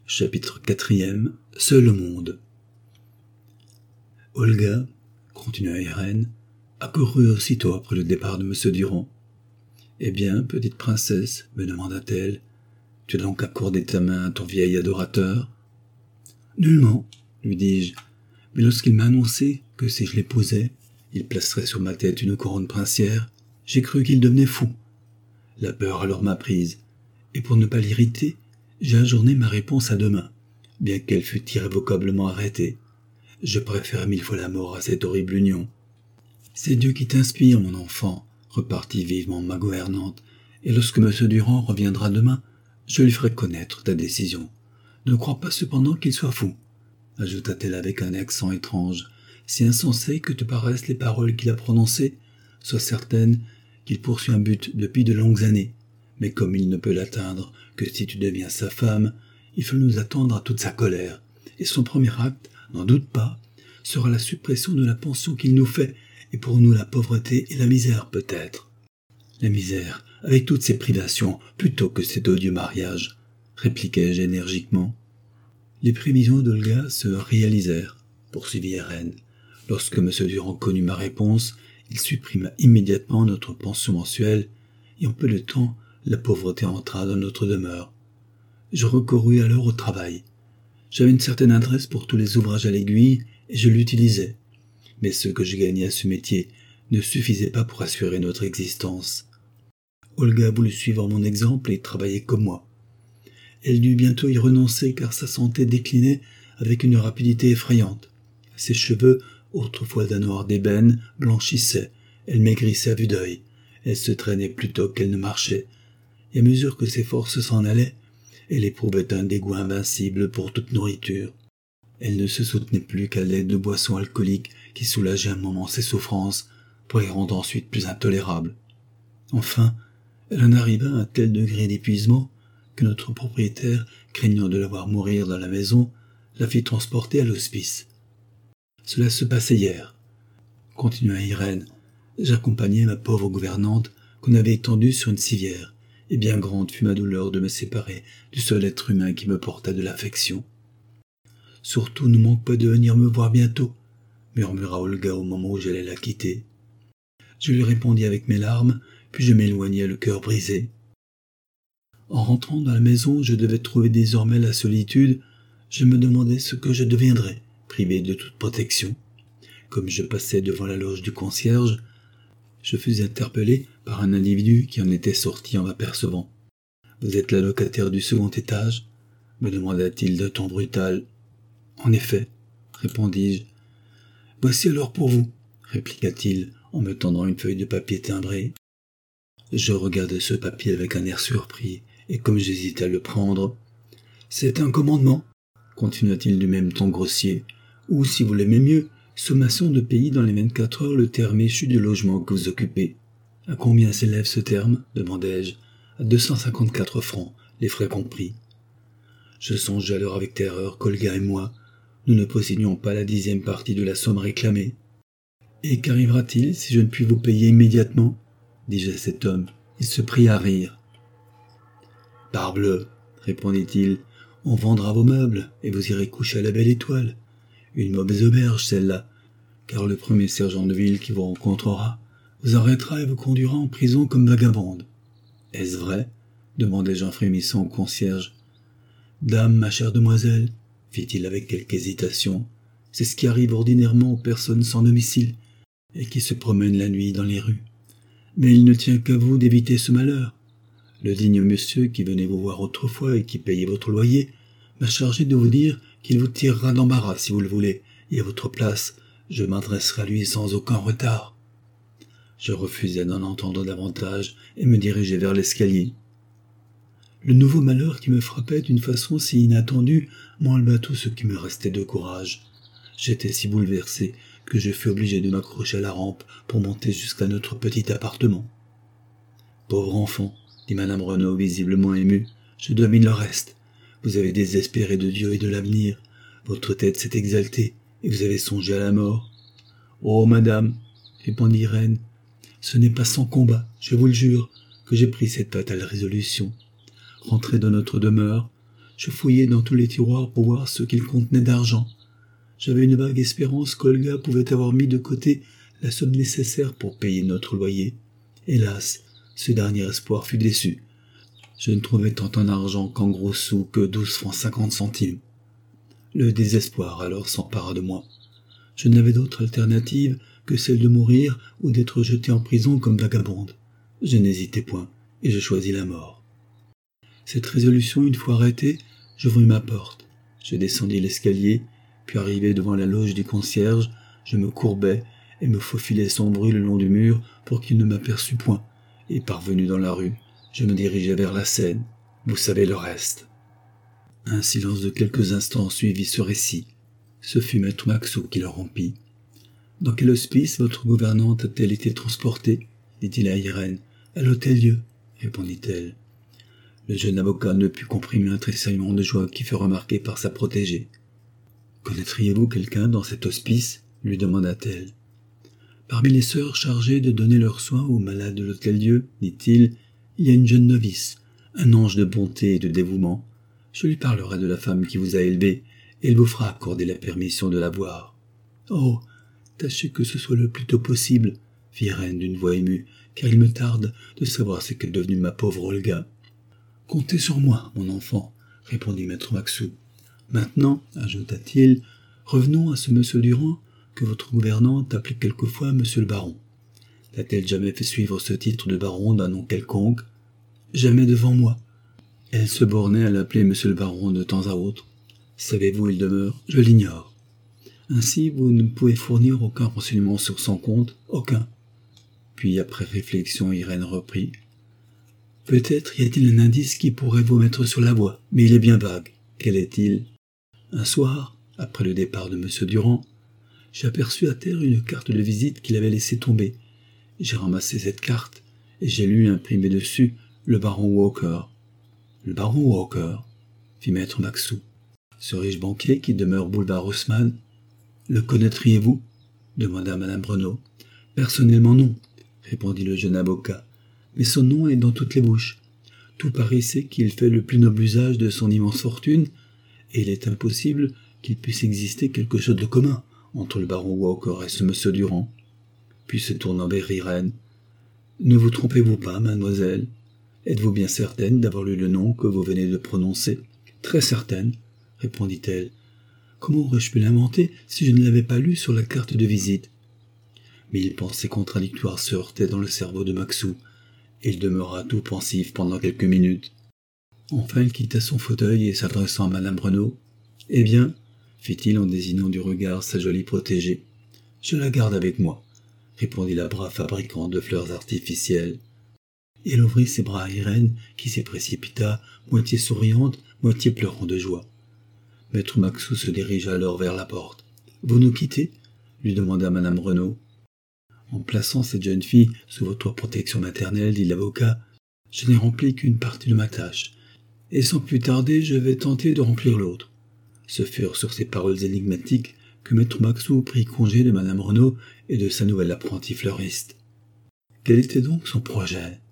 Chapitre 4. Seul au monde. Olga, continua Irène, accourut aussitôt après le départ de M. Durand. « Eh bien, petite princesse, me demanda-t-elle, tu as donc accordé ta main à ton vieil adorateur ?»« Nullement, lui dis-je, mais lorsqu'il m'a annoncé que si je l'épousais, il placerait sur ma tête une couronne princière, j'ai cru qu'il devenait fou. La peur alors m'a prise, et pour ne pas l'irriter, j'ai ajourné ma réponse à demain, bien qu'elle fût irrévocablement arrêtée. Je préfère 1000 fois la mort à cette horrible union. »« C'est Dieu qui t'inspire, mon enfant, » repartit vivement ma gouvernante, et lorsque M. Durand reviendra demain, je lui ferai connaître ta décision. Ne crois pas cependant qu'il soit fou, ajouta-t-elle avec un accent étrange, si insensé que te paraissent les paroles qu'il a prononcées. Sois certaine qu'il poursuit un but depuis de longues années, mais comme il ne peut l'atteindre que si tu deviens sa femme, il faut nous attendre à toute sa colère, et son premier acte, n'en doute pas, sera la suppression de la pension qu'il nous fait, et pour nous la pauvreté et la misère peut-être. La misère, avec toutes ses privations, plutôt que cet odieux mariage, répliquai-je énergiquement. Les prévisions d'Olga se réalisèrent, poursuivit Irène. Lorsque M. Durand connut ma réponse, il supprima immédiatement notre pension mensuelle, et en peu de temps, la pauvreté entra dans notre demeure. Je recourus alors au travail. J'avais une certaine adresse pour tous les ouvrages à l'aiguille, et je l'utilisais. Mais ce que je gagnais à ce métier ne suffisait pas pour assurer notre existence. Olga voulut suivre mon exemple et travailler comme moi. Elle dut bientôt y renoncer car sa santé déclinait avec une rapidité effrayante. Ses cheveux, autrefois d'un noir d'ébène, blanchissaient, elle maigrissait à vue d'œil, elle se traînait plutôt qu'elle ne marchait, et à mesure que ses forces s'en allaient, elle éprouvait un dégoût invincible pour toute nourriture. Elle ne se soutenait plus qu'à l'aide de boissons alcooliques qui soulageaient un moment ses souffrances pour les rendre ensuite plus intolérables. Enfin, elle en arriva à un tel degré d'épuisement que notre propriétaire, craignant de la voir mourir dans la maison, la fit transporter à l'hospice. Cela se passait hier, continua Irène. J'accompagnais ma pauvre gouvernante qu'on avait étendue sur une civière, et bien grande fut ma douleur de me séparer du seul être humain qui me porta de l'affection. « Surtout ne manque pas de venir me voir bientôt, » murmura Olga au moment où j'allais la quitter. Je lui répondis avec mes larmes, puis je m'éloignai le cœur brisé. En rentrant dans la maison où je devais trouver désormais la solitude, je me demandais ce que je deviendrais, privé de toute protection. Comme je passais devant la loge du concierge, je fus interpellé par un individu qui en était sorti en m'apercevant. « Vous êtes la locataire du second étage ?» me demanda-t-il d'un ton brutal. « En effet, » répondis-je. « Voici alors pour vous, » répliqua-t-il en me tendant une feuille de papier timbré. Je regardai ce papier avec un air surpris, et comme j'hésitais à le prendre, « C'est un commandement, » continua-t-il du même ton grossier, « ou, si vous l'aimez mieux, sommation de payer dans les 24 heures le terme échu du logement que vous occupez. »« À combien s'élève ce terme ?» demandai-je. « À 254 francs, les frais compris. » Je songeai alors avec terreur qu'Olga et moi, nous ne possédions pas la 10e partie de la somme réclamée. « Et qu'arrivera-t-il si je ne puis vous payer immédiatement ?» dis-je à cet homme. Il se prit à rire. « Parbleu, » répondit-il, « on vendra vos meubles et vous irez coucher à la Belle Étoile. Une mauvaise auberge, celle-là, car le premier sergent de ville qui vous rencontrera vous arrêtera et vous conduira en prison comme vagabonde. »« Est-ce vrai ?» demandai-je en frémissant au concierge. « Dame, ma chère demoiselle, » fit-il avec quelque hésitation, « c'est ce qui arrive ordinairement aux personnes sans domicile et qui se promènent la nuit dans les rues. Mais il ne tient qu'à vous d'éviter ce malheur. Le digne monsieur qui venait vous voir autrefois et qui payait votre loyer m'a chargé de vous dire qu'il vous tirera d'embarras si vous le voulez, et à votre place, je m'adresserai à lui sans aucun retard. » Je refusai d'en entendre davantage et me dirigeai vers l'escalier. Le nouveau malheur qui me frappait d'une façon si inattendue m'enleva tout ce qui me restait de courage. J'étais si bouleversé que je fus obligé de m'accrocher à la rampe pour monter jusqu'à notre petit appartement. « Pauvre enfant, » dit Madame Renaud visiblement émue, « je domine le reste. Vous avez désespéré de Dieu et de l'avenir. Votre tête s'est exaltée et vous avez songé à la mort. »« Oh, madame, » répondit Irène, « ce n'est pas sans combat, je vous le jure, que j'ai pris cette fatale résolution. Rentré dans notre demeure, Je fouillai dans tous les tiroirs pour voir ce qu'ils contenaient d'argent. J'avais une vague espérance qu'Olga pouvait avoir mis de côté la somme nécessaire pour payer notre loyer. Hélas, ce dernier espoir fut déçu. Je ne trouvais tant en argent qu'en gros sous que 12 francs 50 centimes. Le désespoir alors s'empara de moi. Je n'avais d'autre alternative que celle de mourir ou d'être jeté en prison comme vagabonde. Je n'hésitai point, et je choisis la mort. Cette résolution une fois arrêtée, j'ouvris ma porte. Je descendis l'escalier, puis arrivé devant la loge du concierge, je me courbai et me faufilai sans bruit le long du mur pour qu'il ne m'aperçût point, et parvenu dans la rue, je me dirigeai vers la Seine. Vous savez le reste. Un silence de quelques instants suivit ce récit. Ce fut maître Maxou qui le rompit. « Dans quel hospice votre gouvernante a-t-elle été transportée ?» dit-il à Irène. « À l'Hôtel-Dieu, répondit-elle. Le jeune avocat ne put comprimer un tressaillement de joie qui fut remarqué par sa protégée. « Connaîtriez-vous quelqu'un dans cet hospice ?» lui demanda-t-elle. « Parmi les sœurs chargées de donner leurs soins aux malades de l'Hôtel-Dieu, dit-il, il y a une jeune novice, un ange de bonté et de dévouement. Je lui parlerai de la femme qui vous a élevé, et il vous fera accorder la permission de la voir. »« Oh, tâchez que ce soit le plus tôt possible, » fit Irène d'une voix émue, « car il me tarde de savoir ce qu'est devenue ma pauvre Olga. »« Comptez sur moi, mon enfant, » répondit maître Maxou. « Maintenant, ajouta-t-il, revenons à ce monsieur Durand que votre gouvernante appelait quelquefois monsieur le baron. L'a-t-elle jamais fait suivre ce titre de baron d'un nom quelconque? Jamais devant moi. Elle se bornait à l'appeler monsieur le baron de temps à autre. Savez-vous où il demeure? Je l'ignore. Ainsi, vous ne pouvez fournir aucun renseignement sur son compte? Aucun. Puis, après réflexion, Irène reprit. Peut-être y a-t-il un indice qui pourrait vous mettre sur la voie, mais il est bien vague. Quel est-il? Un soir, après le départ de monsieur Durand, j'ai aperçu à terre une carte de visite qu'il avait laissée tomber. J'ai ramassé cette carte, et j'ai lu imprimé dessus le baron Walker. Le baron Walker, fit maître Maxou. Ce riche banquier qui demeure boulevard Haussmann. Le connaîtriez-vous? Demanda madame Renaud. Personnellement non, répondit le jeune avocat, mais son nom est dans toutes les bouches. Tout Paris sait qu'il fait le plus noble usage de son immense fortune, et il est impossible qu'il puisse exister quelque chose de commun entre le baron Walker et ce monsieur Durand. Puis se tournant vers Irène. Ne vous trompez-vous pas, mademoiselle? Êtes-vous bien certaine d'avoir lu le nom que vous venez de prononcer? Très certaine, répondit-elle. Comment aurais-je pu l'inventer si je ne l'avais pas lu sur la carte de visite? Mille pensées contradictoires se heurtaient dans le cerveau de Maxou, et il demeura tout pensif pendant quelques minutes. Enfin, il quitta son fauteuil et s'adressant à madame Renaud. « Eh bien, fit-il en désignant du regard sa jolie protégée. « Je la garde avec moi, » répondit la brave fabricante de fleurs artificielles. Et elle ouvrit ses bras à Irène, qui s'y précipita, moitié souriante, moitié pleurant de joie. Maître Maxou se dirigea alors vers la porte. « Vous nous quittez ?» lui demanda madame Renaud. « En plaçant cette jeune fille sous votre protection maternelle, dit l'avocat, je n'ai rempli qu'une partie de ma tâche, et sans plus tarder, je vais tenter de remplir l'autre. » Ce furent sur ces paroles énigmatiques que maître Maxou prit congé de madame Renaud et de sa nouvelle apprentie fleuriste. Quel était donc son projet?